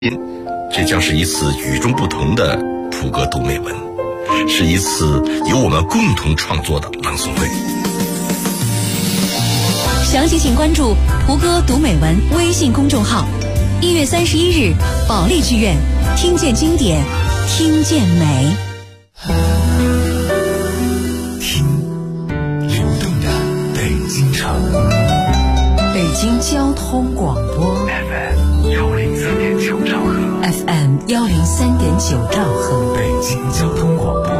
这将是一次与众不同的蒲歌读美文，是一次由我们共同创作的朗诵会。 详细请关注蒲歌读美文微信公众号。1月31日，保利剧院，听见经典，听见美。 听流动的北京城， 北京交通广播 FM103.9兆赫 ，FM103.9兆赫， 北京交通广播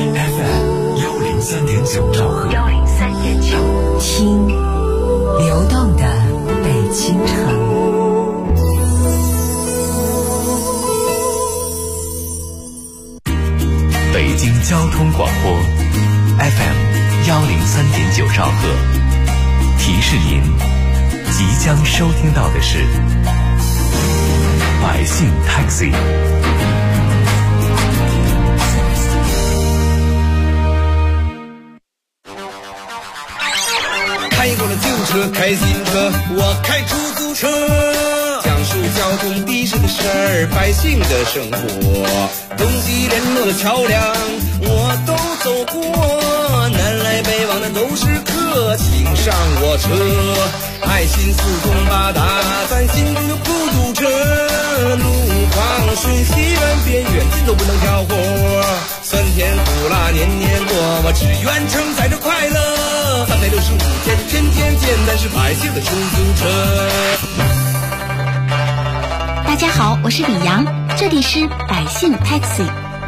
FM103.9兆赫 ，103.9，听流动的北京城。 北京交通广播 FM103.9兆赫，提示您即将收听到的是百姓 Taxi。 开过了旧车，开新车，我开出租车，讲述交通的士的事儿，百姓的生活，东西联络的桥梁我都走过，南来北往的都是客，请上我车，爱心四通八达，咱心中有孤独车，路况瞬息万变，远近都不能挑活，酸甜苦辣年年过，我只愿承载着快乐，365天天天见，咱是百姓的出租车。 大家好，我是李阳，这里是百姓 Taxi。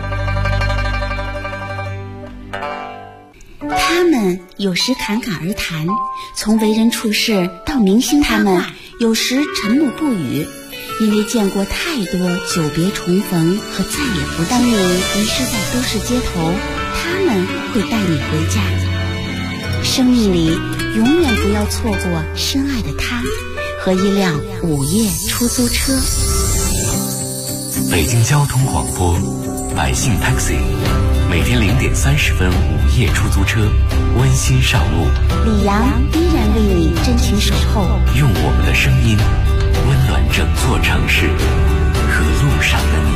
他们有时侃侃而谈，从为人处事到明星他们有时沉默不语，因为见过太多久别重逢和再也不当你迷失在都市街头，他们会带你回家。生命里永远不要错过深爱的他和一辆午夜出租车。 北京交通广播百姓 Taxi， 每天0点30分午夜出租车温馨上路， 李阳依然为你真情守候， 用我们的声音温暖整座城市和路上的你。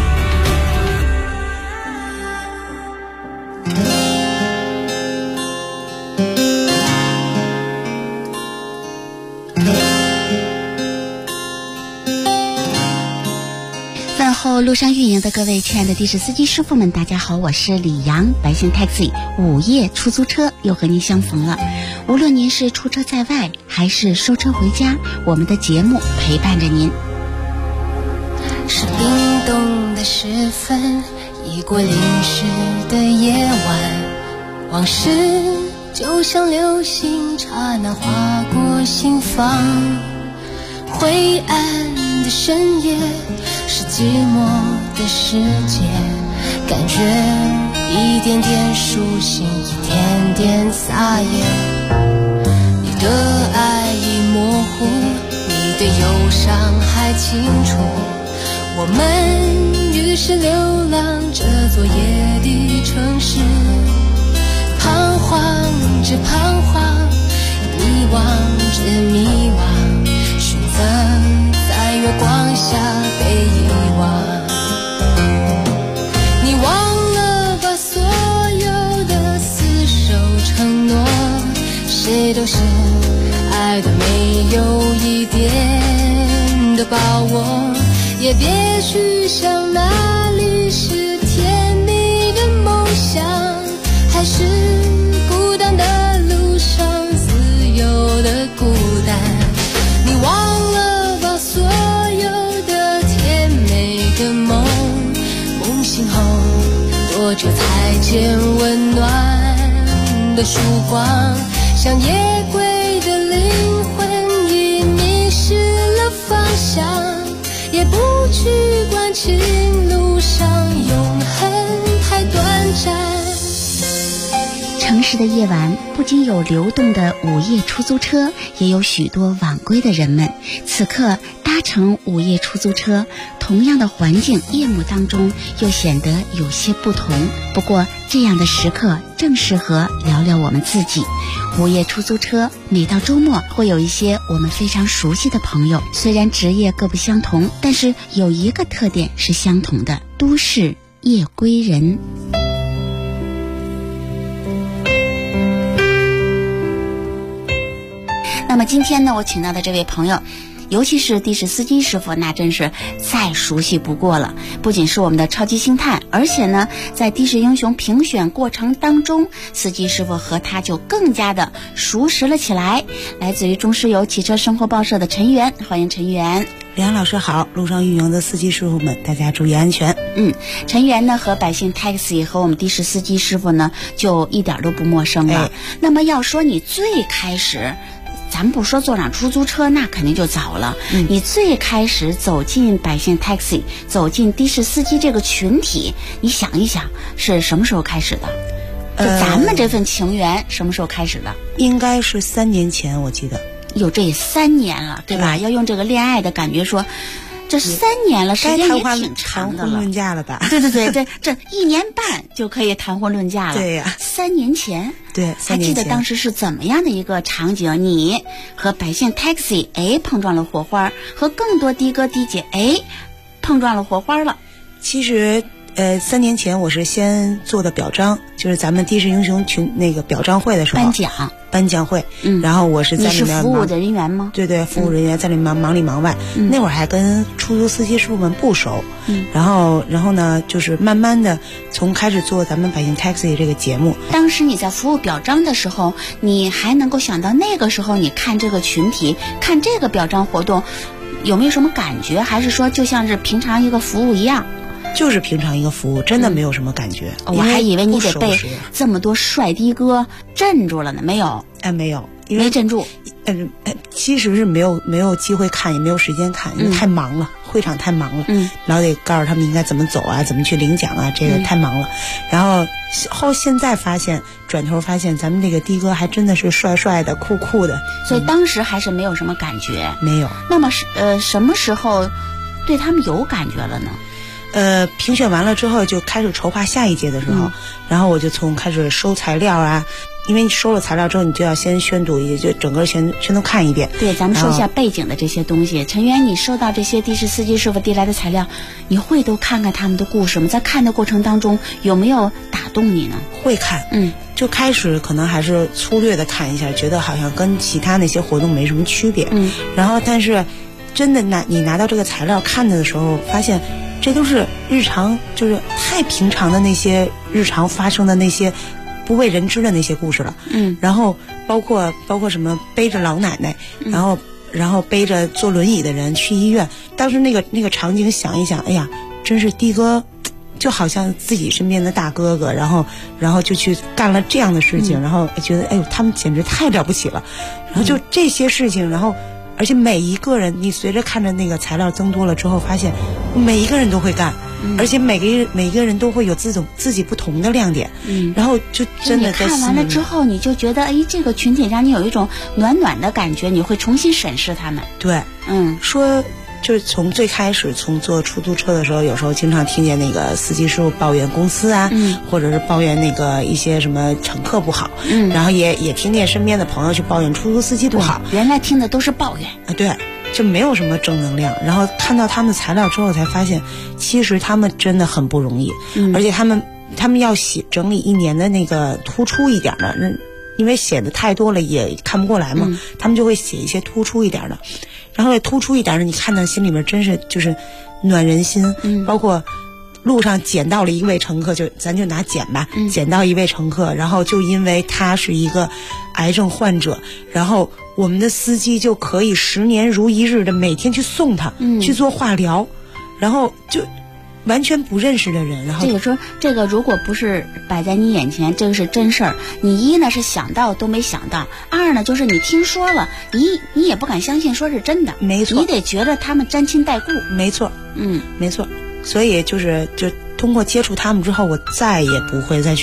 问候路上运营的各位亲爱的的士司机师傅们，大家好，我是李阳，百姓 Taxi 午夜出租车又和您相逢了。无论您是出车在外还是收车回家，我们的节目陪伴着您。 是冰冻的时分，已过淋湿的夜晚，往事就像流星刹那划过心房，灰暗的深夜是寂寞的世界，感觉一点点苏醒，一点点撒野。你的爱已模糊，你的忧伤还清楚，我们于是流浪这座夜的城市，彷徨着彷徨，迷惘着迷惘，选择在月光下被遗忘。你忘了把所有的厮守承诺，谁都是爱的没有一点的把握，也别去想哪里是甜蜜的梦想，还是孤单的路上自由的孤单。你忘了把所有的甜美的梦，梦醒后多久才见温暖的曙光，像夜归的灵魂已迷失了方向，也不去关情路上永恒太短暂。 城市的夜晚不仅有流动的午夜出租车，也有许多晚归的人们。此刻搭乘午夜出租车，同样的环境，夜幕当中又显得有些不同。不过这样的时刻正适合聊聊我们自己。午夜出租车每到周末会有一些我们非常熟悉的朋友，虽然职业各不相同，但是有一个特点是相同的：都市夜归人。那么今天呢，我请到的这位朋友，尤其是的士司机师傅，那真是再熟悉不过了。不仅是我们的超级星探，而且呢，在的士英雄评选过程当中，司机师傅和他就更加的熟识了起来。来自于中石油汽车生活报社的陈源，欢迎陈源。 梁老师好，路上运营的司机师傅们，大家注意安全。 陈源呢和百姓 taxi 和我们的士司机师傅呢，就一点都不陌生了。那么要说你最开始，咱不说坐上出租车，那肯定就早了。你最开始走进百姓 taxi， 走进的士司机这个群体，你想一想是什么时候开始的？就咱们这份情缘什么时候开始的？ 应该是3年前，我记得。 有这3年了，对吧？要用这个恋爱的感觉说，这3年了，时间也挺长的了。 谈婚论嫁了吧？ 对，这1年半就可以谈婚论嫁了。 对呀 ，3年前， 对，3年前还记得当时是怎么样的一个场景？你和百姓 taxi 碰撞了火花，和更多的哥的姐碰撞了火花了。 其实3年前我是先做的表彰，就是咱们的士英雄群那个表彰会的时候颁奖会，然后我是在里面。 你是服务的人员吗？ 对，服务人员在里面忙里忙外。那会儿还跟出租司机师傅们不熟，然后呢，就是慢慢的从开始做咱们百姓 taxi 这个节目。 当时你在服务表彰的时候，你还能够想到那个时候你看这个群体，看这个表彰活动，有没有什么感觉？还是说就像是平常一个服务一样？ 就是平常一个服务，真的没有什么感觉。 我还以为你得被这么多帅的哥镇住了呢，没有？ 没有，因为没镇住。 其实是没有机会看，也没有时间看，因为太忙了，会场太忙了。老得告诉他们应该怎么走啊，怎么去领奖啊，这个太忙了。然后现在转头发现，咱们这个的哥还真的是帅帅的、酷酷的。 所以当时还是没有什么感觉。 没有。 那么什么时候对他们有感觉了呢？ 评选完了之后就开始筹划下一届的时候，然后我就从开始收材料啊，因为你收了材料之后，你就要先宣读，也就整个全都看一遍。对， 咱们说一下背景的这些东西。陈源，你收到这些的士司机师傅递来的材料，你会都看看他们的故事吗？在看的过程当中，有没有打动你呢？ 会看，就开始可能还是粗略的看一下，觉得好像跟其他那些活动没什么区别。然后但是真的你拿到这个材料看的时候，发现这都是日常，就是太平常的那些日常发生的那些不为人知的那些故事了。然后包括什么背着老奶奶，然后背着坐轮椅的人去医院。当时那个场景想一想，哎呀，真是的哥就好像自己身边的大哥哥，然后就去干了这样的事情，然后觉得哎呦，他们简直太了不起了。然后就这些事情，然后而且每一个人，你随着看着那个材料增多了之后，发现每一个人都会干，而且每一个人都会有自己不同的亮点。然后就真的在看完了之后，你就觉得这个群体让你有一种暖暖的感觉，你会重新审视他们。 对，说就是从最开始从坐出租车的时候，有时候经常听见那个司机师傅抱怨公司啊，或者是抱怨那个一些什么乘客不好，然后也听见身边的朋友去抱怨出租司机不好， 原来听的都是抱怨啊，对，就没有什么正能量。然后看到他们的材料之后，才发现其实他们真的很不容易，而且他们要整理1年的那个突出一点的，因为写的太多了也看不过来嘛，他们就会写一些突出一点的。然后突出一点的，你看到心里面真是就是暖人心。包括路上捡到了一位乘客，咱就拿捡吧，捡到一位乘客，然后就因为他是一个癌症患者，然后我们的司机就可以10年如一日的每天去送他，去做化疗，然后就完全不认识的人，然后这个如果不是摆在你眼前，这个是真事儿。你一呢是想到都没想到，二呢就是你听说了，你也不敢相信说是真的， 没错， 你得觉得他们沾亲带故， 没错，没错。所以就通过接触他们之后，我再也不会再去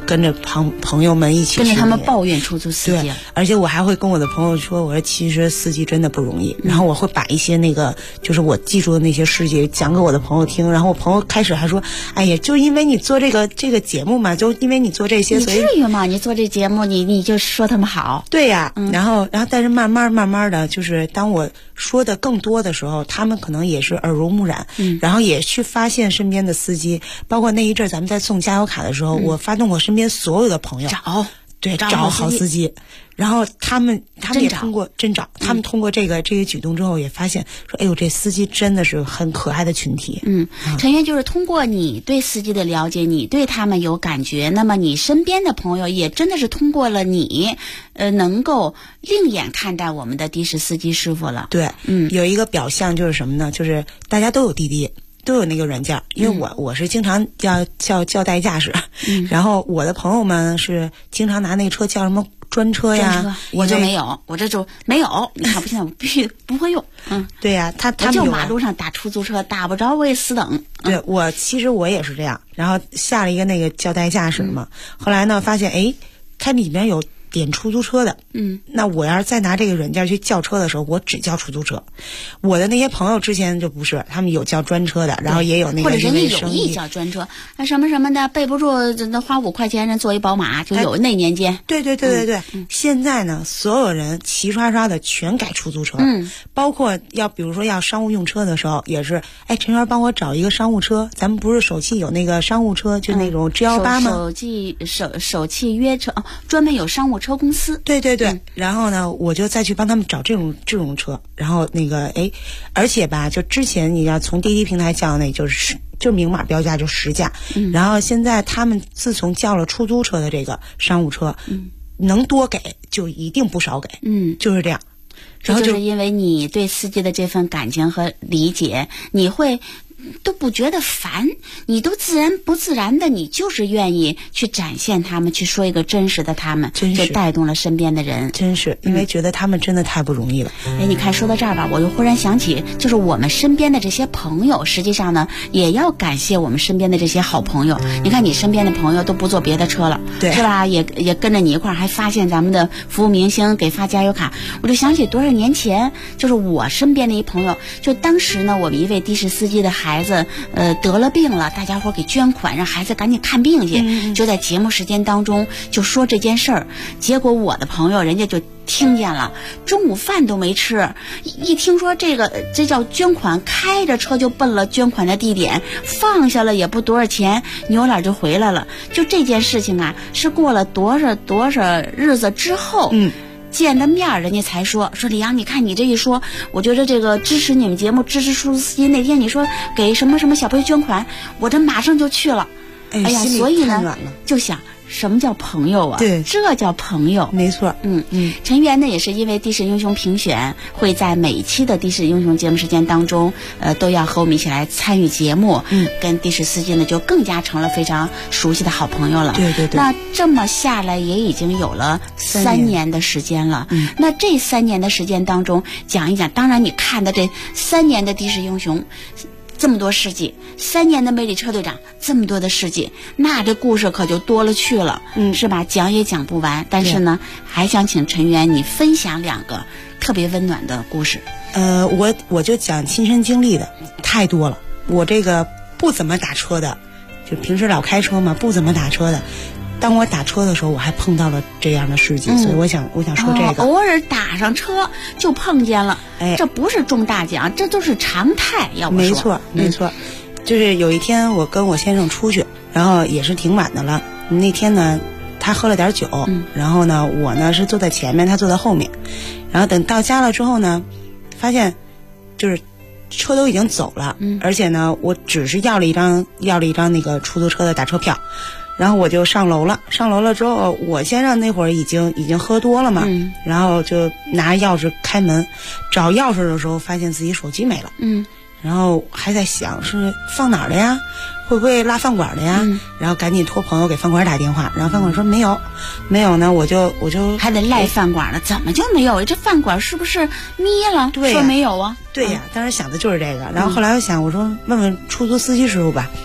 跟着朋友们一起跟着他们抱怨出租司机。 对，而且我还会跟我的朋友说，我说其实司机真的不容易。然后我会把一些那个就是我记住的那些事迹讲给我的朋友听。然后我朋友开始还说，哎呀，就因为你做这个节目嘛，就因为你做这些，所以你至于吗？你做这节目，你就说他们好。 对呀，然后但是慢慢的，就是当我说的更多的时候，他们可能也是耳濡目染，然后也去发现身边的司机，包括那一阵咱们在送加油卡的时候，我发动我身边所有的朋友找好司机，然后他们也通过他们通过这个举动之后，也发现说，哎呦，这司机真的是很可爱的群体。 陈源就是通过你对司机的了解，你对他们有感觉，那么你身边的朋友也真的是通过了你，能够另眼看待我们的的士司机师傅了。 对，有一个表象就是什么呢？就是大家都有滴滴。都有那个软件，因为我是经常叫代驾驶，然后我的朋友们是经常拿那个车叫什么专车呀， 我就没有，我这就没有。你看不现在我必须不会用。 对呀，他们就马路上打出租车，打不着我也死等。 对，其实我也是这样，然后下了一个那个叫代驾驶嘛，后来呢发现它里面有点出租车的，那我要是再拿这个软件去叫车的时候，我只叫出租车。我的那些朋友之前就不是，他们有叫专车的，然后也有那个或者人家有意叫专车，什么什么的，备不住那花5块钱人坐一宝马，就有那年间。 对，现在呢，所有人齐刷刷的全改出租车，包括比如说要商务用车的时候，也是，陈员帮我找一个商务车，咱们不是首汽有那个商务车，就那种 G18吗？ 首汽约车，专门有商务车公司。 对，然后呢，我就再去帮他们找这种车，然后那个而且吧，就之前你要从滴滴平台叫那就明码标价就实价，然后现在他们自从叫了出租车的这个商务车，能多给就一定不少给，就是这样。然后就是因为你对司机的这份感情和理解，你会都不觉得烦，你都自然不自然的，你就是愿意去展现他们，去说一个真实的他们，就带动了身边的人。 真是因为觉得他们真的太不容易了。 你看说到这儿吧，我又忽然想起，就是我们身边的这些朋友，实际上呢，也要感谢我们身边的这些好朋友。你看你身边的朋友都不坐别的车了， 对， 是吧？也跟着你一块儿，还发现咱们的服务明星给发加油卡。我就想起多少年前，就是我身边的一朋友，就当时呢，我们一位的士司机的孩子得了病了，大家伙给捐款，让孩子赶紧看病去。就在节目时间当中就说这件事儿，结果我的朋友人家就听见了，中午饭都没吃，一听说这叫捐款，开着车就奔了捐款的地点，放下了也不多少钱，扭脸就回来了。就这件事情啊，是过了多少日子之后，见的面人家才说李阳，你看你这一说，我觉得这个支持你们节目，支持出租司机，那天你说给什么什么小朋友捐款，我这马上就去了。哎呀，所以呢就想什么叫朋友啊？ 对， 这叫朋友， 没错。 陈源呢也是因为的士英雄评选，会在每一期的的士英雄节目时间当中，都要和我们一起来参与节目，跟的士司机呢就更加成了非常熟悉的好朋友了。 对。 那这么下来也已经有了3年的时间了。那这3年的时间当中，讲一讲，当然你看的这3年的的士英雄。这么多事迹，3年的魅力车队长，这么多的事迹，那这故事可就多了去了，是吧？讲也讲不完。但是呢，还想请陈源你分享2个特别温暖的故事。 我就讲亲身经历的太多了。我这个不怎么打车的，就平时老开车嘛，不怎么打车的。当我打车的时候，我还碰到了这样的事情，所以我想说这个。 偶尔打上车就碰见了，这不是中大奖，这都是常态。要不说没错，就是有一天我跟我先生出去，然后也是挺晚的了。那天呢，他喝了点酒，然后呢，我呢是坐在前面，他坐在后面。然后等到家了之后呢，发现就是车都已经走了，而且呢，我只是要了一张那个出租车的打车票。然后我就上楼了之后，我先生那会儿已经喝多了嘛，然后就拿钥匙开门，找钥匙的时候发现自己手机没了，然后还在想是放哪儿的呀，会不会落饭馆的呀，然后赶紧托朋友给饭馆打电话，然后饭馆说没有呢，我就还得赖饭馆了，怎么就没有？这饭馆是不是眯了？ 对， 说没有啊？ 对呀，当时想的就是这个。然后后来我想，我说问问出租司机师傅吧。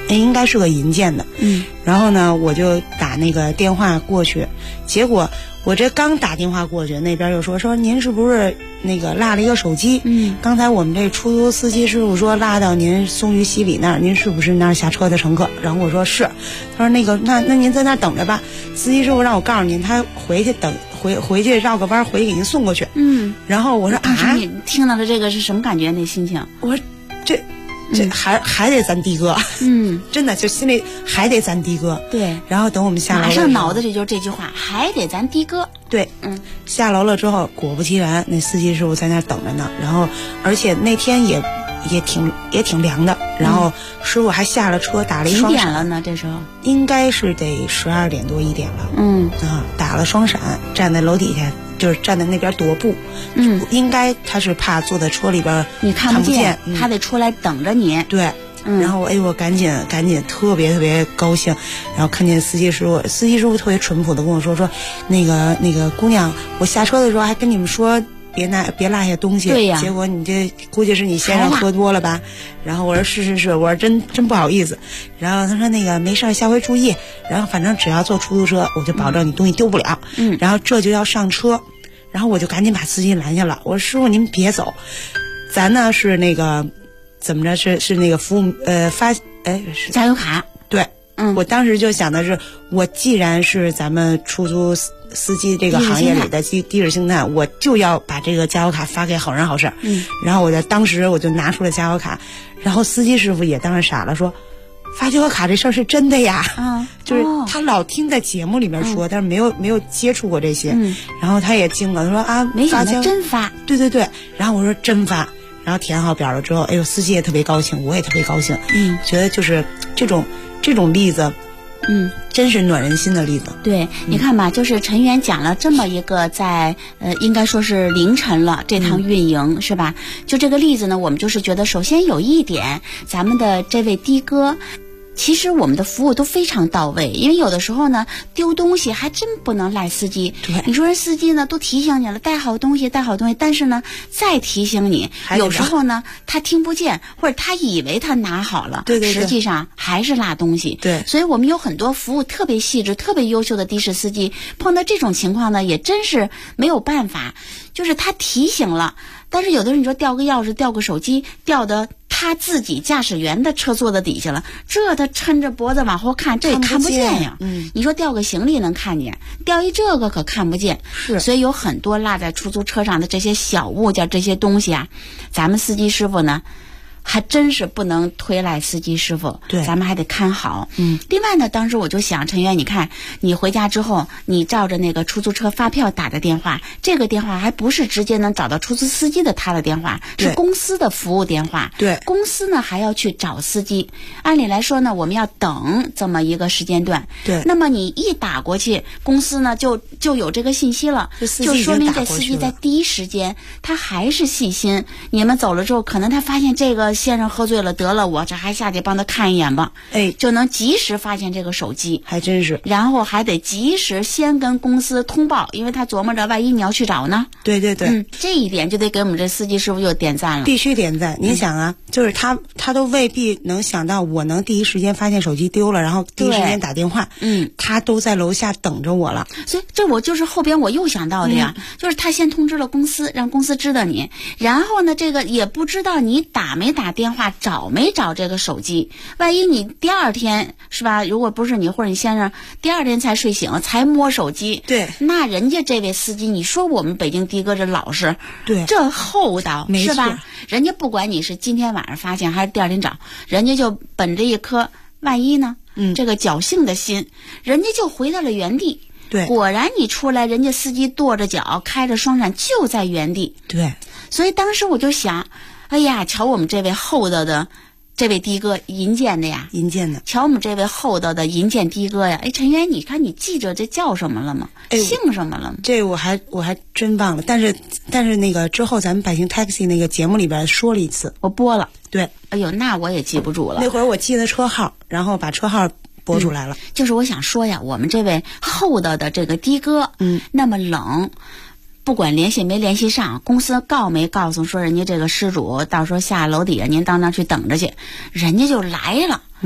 应该是个银建的。然后呢，我就打那个电话过去，结果我这刚打电话过去，那边就说您是不是那个落了一个手机？刚才我们这出租司机师傅说落到您松榆西里那儿，您是不是那儿下车的乘客？然后我说是，他说那个那您在那儿等着吧，司机师傅让我告诉您，他回去回去绕个弯回去给您送过去。然后我说当时你听到的这个是什么感觉？那心情？ 我说这还得咱的哥，真的就心里还得咱的哥。 对， 然后等我们下楼， 马上脑子里就是这句话，还得咱的哥。 对，下楼了之后，果不其然，那司机师傅在那儿等着呢。然后，而且那天也挺凉的。然后师傅还下了车，打了一双闪。 几点了呢？这时候应该是得12点多1点了。打了双闪，站在楼底下。就是站在那边踱步，应该他是怕坐在车里边你看不见，他得出来等着你。 对，然后我赶紧特别高兴，然后看见司机师傅特别淳朴的跟我说那个姑娘，我下车的时候还跟你们说别落下东西， 对呀， 结果你这估计是你先生喝多了吧？然后我说是，我说真不好意思。然后他说那个没事，下回注意。然后反正只要坐出租车，我就保证你东西丢不了。然后这就要上车，然后我就赶紧把司机拦下了。我说师傅您别走，咱呢是那个怎么着是那个服务是加油卡。 对，我当时就想的是，我既然是咱们出租司机这个行业里的低质星探，我就要把这个加油卡发给好人好事。然后当时我就拿出了加油卡，然后司机师傅也当时傻了，说发加油卡这事儿是真的呀。就是他老听在节目里面说，但是没有接触过这些。然后他也惊了，他说啊， 没想到真发。 对。然后我说真发，然后填好表了之后，哎呦，司机也特别高兴，我也特别高兴。觉得就是这种例子。真是暖人心的例子。 对，你看吧，就是陈源讲了这么一个在应该说是凌晨了这趟运营，是吧？就这个例子呢，我们就是觉得，首先有一点，咱们的这位的哥。其实我们的服务都非常到位，因为有的时候呢，丢东西还真不能赖司机。 对， 你说人司机呢都提醒你了，带好东西，但是呢，再提醒你，有时候呢他听不见，或者他以为他拿好了， 对， 实际上还是落东西。 对， 所以我们有很多服务特别细致、特别优秀的的士司机，碰到这种情况呢，也真是没有办法，就是他提醒了。但是有的人你说掉个钥匙、掉个手机，掉的他自己驾驶员的车座子底下了，这他抻着脖子往后看，这也看不见呀。你说掉个行李能看见，掉一这个可看不见。 是， 所以有很多落在出租车上的这些小物件、这些东西啊，咱们司机师傅呢。还真是不能推赖司机师傅， 对， 咱们还得看好。另外呢，当时我就想，陈源，你看你回家之后，你照着那个出租车发票打的电话，这个电话还不是直接能找到出租司机的他的电话，是公司的服务电话。 对， 公司呢还要去找司机。按理来说呢，我们要等这么一个时间段。 对， 那么你一打过去，公司呢就有这个信息了，就说明这司机在第一时间他还是细心。你们走了之后，可能他发现这个先生喝醉了，得了，我这还下去帮他看一眼吧，就能及时发现这个手机， 还真是。 然后还得及时先跟公司通报，因为他琢磨着万一你要去找呢。 对， 这一点就得给我们这司机师傅就点赞了， 必须点赞。您想啊，就是他都未必能想到我能第一时间发现手机丢了，然后第一时间打电话，他都在楼下等着我了。 所以这我就是后边我又想到的呀，就是他先通知了公司，让公司知道你，然后呢，这个也不知道你打没打电话，找没找这个手机，万一你第二天是吧，如果不是你或者你先生第二天才睡醒才摸手机， 对， 那人家这位司机，你说我们北京的哥这老实， 对， 这厚道是吧？人家不管你是今天晚上发现还是第二天找，人家就本着一颗万一呢，这个侥幸的心，人家就回到了原地。 对， 果然你出来，人家司机跺着脚，开着双闪就在原地。 对， 所以当时我就想，哎呀，瞧我们这位厚道的这位的哥，银建的呀， 银建的， 瞧我们这位厚道的银建的哥呀！哎，陈源，你看你记着这叫什么了吗？姓什么了吗？ 这我还真忘了，但是那个之后咱们百姓 taxi 那个节目里边说了一次， 我播了。 对， 哎呦，那我也记不住了。 那会儿我记得车号，然后把车号播出来了。 就是我想说呀，我们这位厚道的这个的哥，那么冷。不管联系没联系上，公司告没告诉说人家这个失主到时候下楼底下您到那儿去等着去，人家就来了。 没错，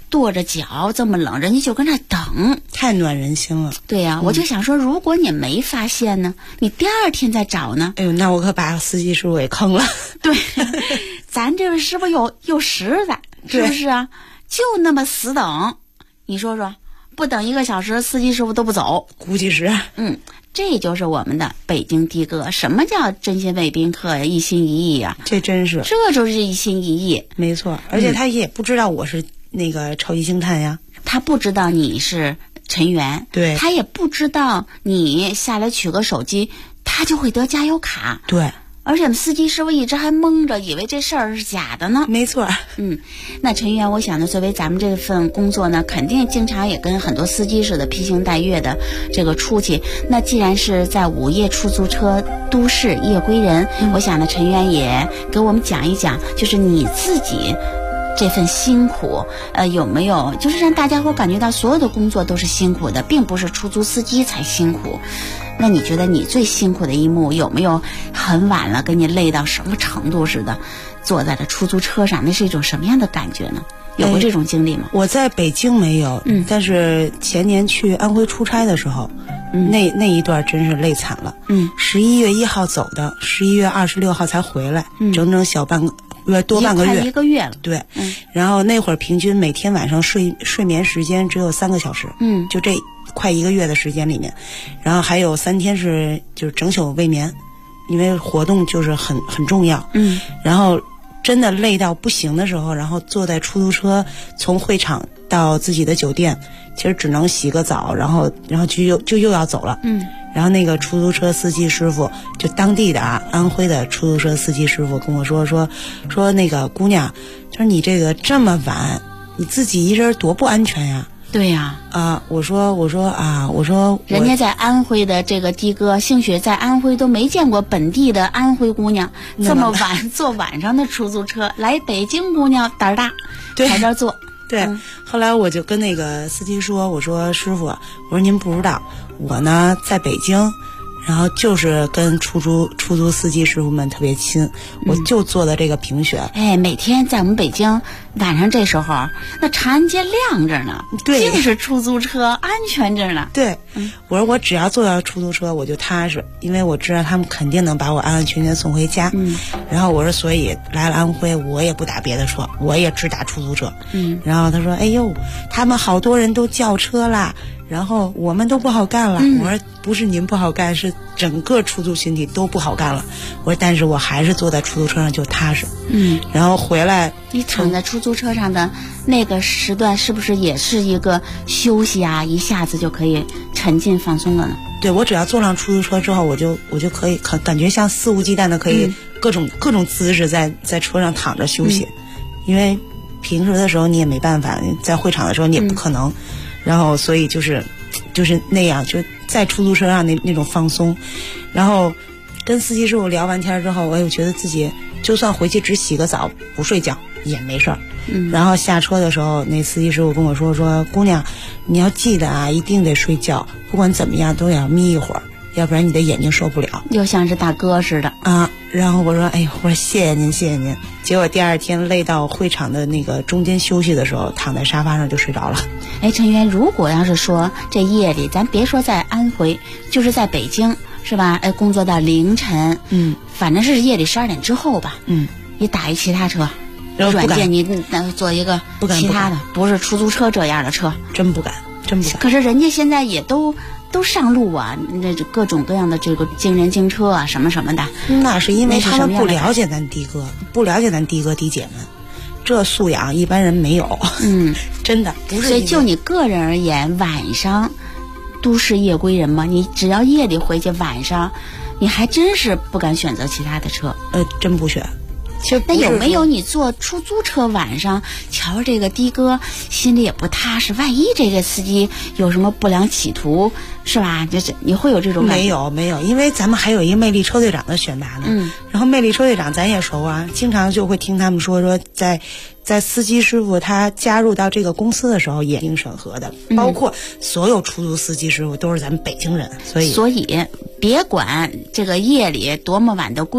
跺着脚这么冷，人家就跟那等， 太暖人心了。 对呀，我就想说，如果你没发现呢，你第二天再找呢？ 哎呦，那我可把司机师傅给坑了。 对，咱这位师傅又实在，是不是啊？就那么死等，你说说，不等1个小时，司机师傅都不走， 估计是。 这就是我们的北京的哥。什么叫真心为宾客呀？一心一意呀？ 这真是， 这就是一心一意。 没错，而且他也不知道我是那个超级星探呀， 他不知道你是陈元， 对， 他也不知道你下来取个手机，他就会得加油卡， 对。 而且司机师傅一直还蒙着，以为这事儿是假的呢。 没错。 那陈元，我想呢，作为咱们这份工作呢，肯定经常也跟很多司机似的披星戴月的这个出去。那既然是在午夜出租车都市夜归人，我想呢，陈元也给我们讲一讲，就是你自己这份辛苦，有没有就是让大家会感觉到所有的工作都是辛苦的，并不是出租司机才辛苦。那你觉得你最辛苦的一幕有没有很晚了，给你累到什么程度似的，坐在了出租车上，那是一种什么样的感觉呢？有过这种经历吗？ 我在北京没有，但是前年去安徽出差的时候，那一段真是累惨了。11月1号走的，11月26号才回来，整整小半个月多半个月， 快1个月了。 对，然后那会儿平均每天晚上睡眠时间只有3个小时，就这快1个月的时间里面，然后还有3天就是整宿未眠，因为活动就是很重要。然后真的累到不行的时候，然后坐在出租车从会场到自己的酒店，其实只能洗个澡，然后就又要走了。然后那个出租车司机师傅，就当地的安徽的出租车司机师傅跟我说那个姑娘，就是你这个这么晚，你自己一人多不安全呀。 对呀， 我说人家在安徽的这个的哥，兴许在安徽都没见过本地的安徽姑娘这么晚坐晚上的出租车，来北京姑娘胆儿大，在这儿坐。 对，后来我就跟那个司机说，我说师傅，我说您不知道，我呢在北京，然后就是跟出租司机师傅们特别亲，我就做的这个评选。 每天在我们北京晚上这时候，那长安街亮着呢， 对， 就是出租车安全着呢。 对，我说我只要坐到出租车我就踏实，因为我知道他们肯定能把我安安全全送回家。然后我说，所以来了安徽我也不打别的车，我也只打出租车。然后他说，哎呦，他们好多人都叫车啦，然后我们都不好干了。我说不是您不好干，是整个出租群体都不好干了。我说但是我还是坐在出租车上就踏实。然后回来， 你躺在出租车上的那个时段，是不是也是一个休息啊？一下子就可以沉浸放松了呢？ 对，我只要坐上出租车之后，我就可以感觉像肆无忌惮的可以各种姿势在车上躺着休息。因为平时的时候你也没办法，在会场的时候你也不可能。然后所以就是那样，就在出租车上那种放松。然后跟司机师傅聊完天之后，我又觉得自己就算回去只洗个澡不睡觉也没事儿。然后下车的时候，那司机师傅跟我说姑娘，你要记得一定得睡觉，不管怎么样都要眯一会儿，要不然你的眼睛受不了。 又像是大哥似的然后我说我说谢谢您。结果第二天累到会场的那个中间休息的时候，躺在沙发上就睡着了。 陈元，如果要是说这夜里，咱别说在安徽，就是在北京是吧？工作到凌晨，反正是夜里12点之后吧。你打一其他车，软件你坐一个其他的，不是出租车这样的车， 真不敢。 可是人家现在也都上路啊，那各种各样的这个京人京车啊，什么什么的。 那是因为他们不了解咱的哥，不了解咱的哥的姐们，这素养一般人没有。真的不是。 所以就你个人而言，晚上都市夜归人嘛，你只要夜里回去，晚上你还真是不敢选择其他的车。 真不选。 那有没有你坐出租车晚上瞧这个的哥，心里也不踏实，万一这个司机有什么不良企图是吧？就是你会有这种感觉？ 没有，因为咱们还有一个魅力车队长的选拔呢。然后魅力车队长咱也熟啊，经常就会听他们说在司机师傅他加入到这个公司的时候也经审核的，包括所有出租司机师傅都是咱们北京人，所以别管这个夜里多么晚的归，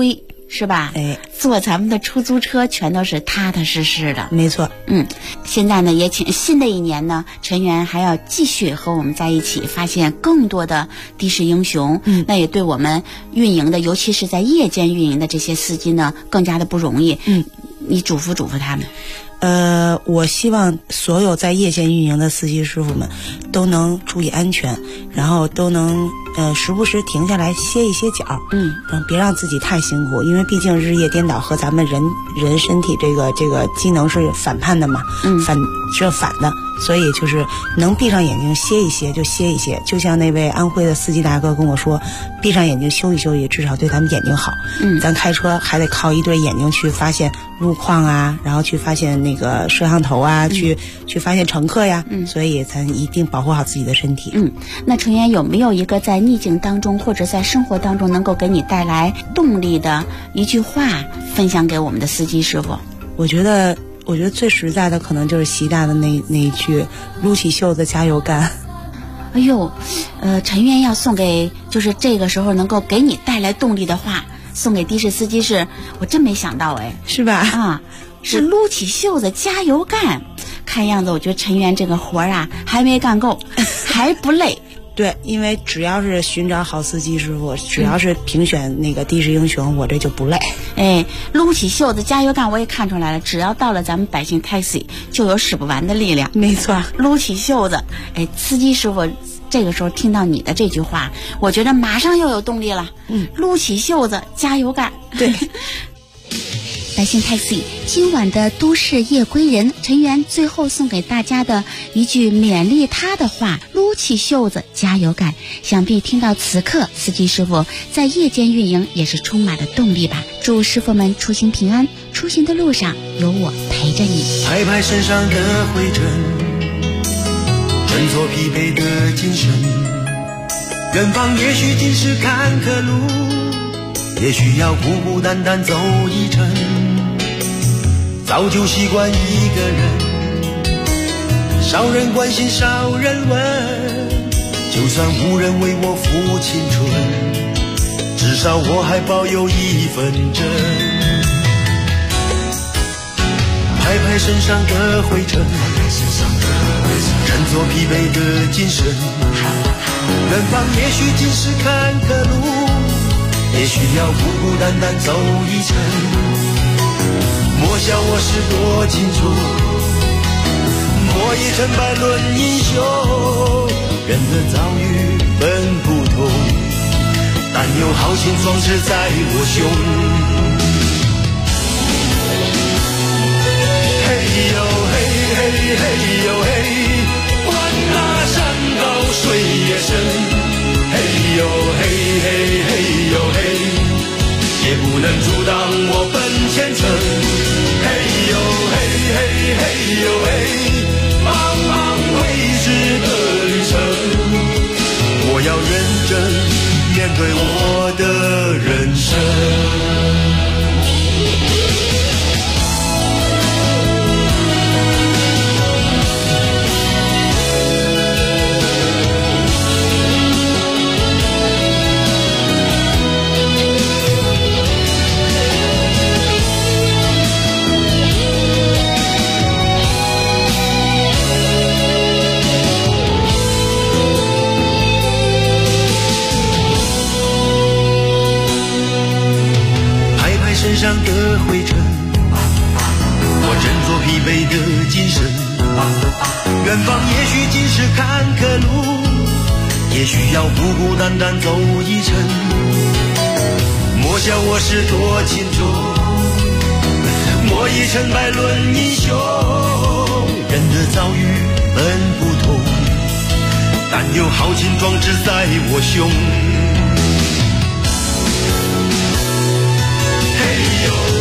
是吧？ 哎， 坐咱们的出租车全都是踏踏实实的。 没错。 现在呢，也请新的一年呢，陈源还要继续和我们在一起，发现更多的的士英雄。那也对我们运营的，尤其是在夜间运营的这些司机呢，更加的不容易。你嘱咐他们。 我希望所有在夜间运营的司机师傅们都能注意安全，然后都能时不时停下来歇一歇脚，别让自己太辛苦，因为毕竟日夜颠倒和咱们人身体这个机能是反叛的嘛，反的，所以就是能闭上眼睛歇一歇就歇一歇，就像那位安徽的司机大哥跟我说，闭上眼睛休息休息，至少对咱们眼睛好。咱开车还得靠一对眼睛去发现路况啊，然后去发现那个摄像头啊，去发现乘客呀，所以咱一定保护好自己的身体。 那陈源有没有一个在逆境当中或者在生活当中能够给你带来动力的一句话分享给我们的司机师傅？ 我觉得最实在的可能就是习大的那一句撸起袖子加油干。 哎呦，陈源要送给就是这个时候能够给你带来动力的话，送给的士司机是我真没想到是吧？ 是撸起袖子加油干。看样子我觉得陈源这个活啊还没干够，还不累。 对，因为只要是寻找好司机师傅，只要是评选那个的士英雄，我这就不累。 撸起袖子加油干，我也看出来了，只要到了咱们百姓 taxi 就有使不完的力量。 没错， 撸起袖子，司机师傅这个时候听到你的这句话，我觉得马上又有动力了。撸起袖子加油干。 对。 百姓 taxi 今晚的都市夜归人陈源最后送给大家的一句勉励他的话，撸起袖子加油干。想必听到此刻司机师傅在夜间运营也是充满了动力吧。祝师傅们出行平安，出行的路上有我陪着你。 拍拍身上的灰尘，振作疲惫的精神，远方也许尽是坎坷路，也许要孤孤单单走一程，早就习惯一个人，少人关心少人问，就算无人为我付青春，至少我还保有一份真。拍拍身上的灰尘，振作疲惫的精神，远方也许尽是坎坷路，也许要孤孤单单走一程，莫笑我是多清楚，莫以成败论英雄，人的遭遇本不同，但有豪情壮志在我胸。嘿呦嘿嘿嘿呦嘿，管那山高水也深，嘿呦嘿嘿嘿呦嘿，也不能阻挡我奔前程。嘿呦嘿嘿嘿呦嘿，茫茫未知的旅程，我要认真面对我的人生。身上的灰尘，我振作疲惫的精神，远方也许尽是坎坷路，也许要孤孤单单走一程，莫笑我是多情种，莫以成败论英雄，人的遭遇本不同，但有豪情壮志在我胸。嘿呦